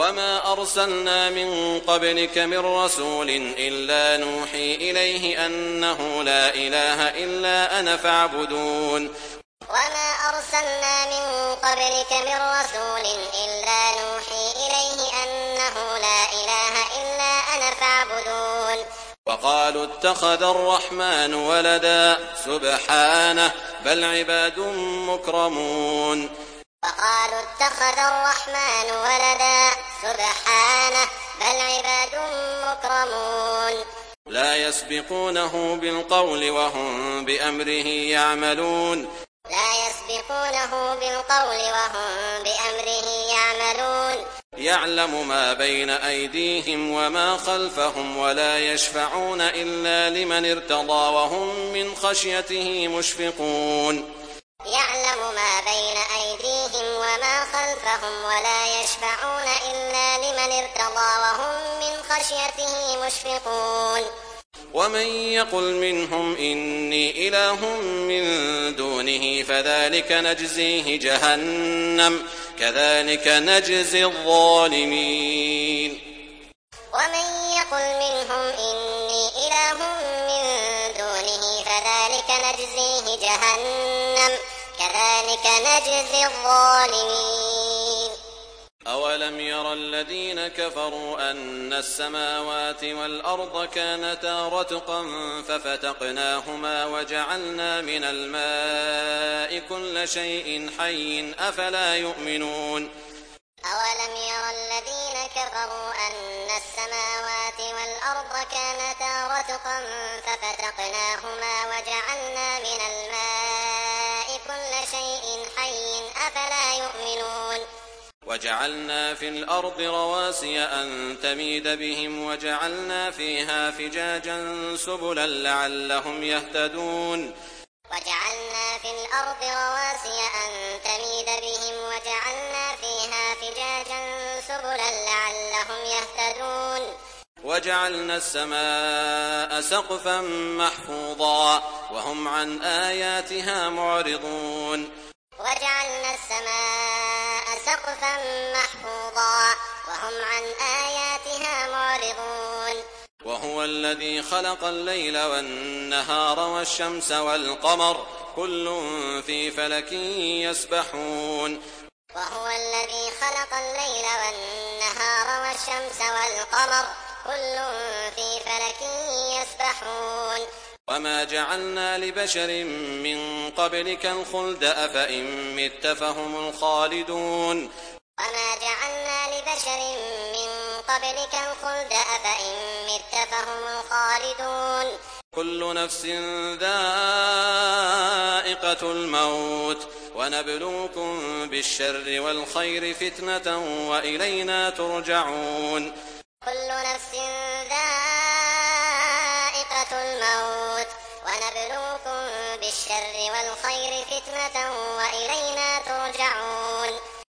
وما أرسلنا من قبلك من رسول إلا نوحي إليه أنه لا إله إلا أنا فاعبدون وما أرسلنا من قبلك من رسول إلا نوحي إليه أنه لا إله إلا أنا فاعبدون وقالوا اتخذ الرحمن ولدا سبحانه بل عباد مكرمون وقالوا اتخذ الرحمن ولدا سبحانه بل عباد مكرمون لا يسبقونه بالقول وهم بأمره يعملون لا يسبقونه بالقول وهم بأمره يعملون يعلم ما بين أيديهم وما خلفهم ولا يشفعون إلا لمن ارتضى وهم من خشيته مشفقون يعلم ما بين أيديهم وما خلفهم ولا يشفعون إلا لمن ارتضى وهم من خشيته مشفقون ومن يقل منهم إني إله من دونه فذلك نجزيه جهنم كذلك نجزي الظالمين ومن يقل منهم إني إله من دونه فذلك نجزيه جهنم كذلك نجزي الظالمين أولم ير الذين كفروا أن السماوات والأرض كانتا رتقا ففتقناهما وجعلنا من الماء كل شيء حي أفلا يؤمنون أولم ير الذين كفروا أن السماوات والأرض كانتا رتقا ففتقناهما وجعلنا من الماء كل شيء حي أفلا يؤمنون وجعلنا في الأرض رواسي أن تميد بهم وجعلنا فيها فجاجا سبلا لعلهم يهتدون وجعلنا في الأرض رواسي أن تميد بهم وجعلنا فيها فجاجا سبلا لعلهم يهتدون وجعلنا السماء سقفا محفوظا وهم عن آياتها معرضون وجعلنا السماء سقفا محفوظا وهم عن آياتها معرضون وهو الذي خلق الليل والنهار والشمس والقمر كل في فلك يسبحون وهو الذي خلق الليل والنهار والشمس والقمر كل في فلك يسبحون وما جعلنا لبشر من قبلك الخلد أفإن مت فهم الخالدون وما جعلنا لبشر من قبلك الخلد أفإن مت فهم الخالدون كل نفس ذائقة الموت ونبلوكم بالشر والخير فتنة وإلينا ترجعون كل نفس ذائقة الموت ونبلوكم بالشر والخير فتنة وإلينا ترجعون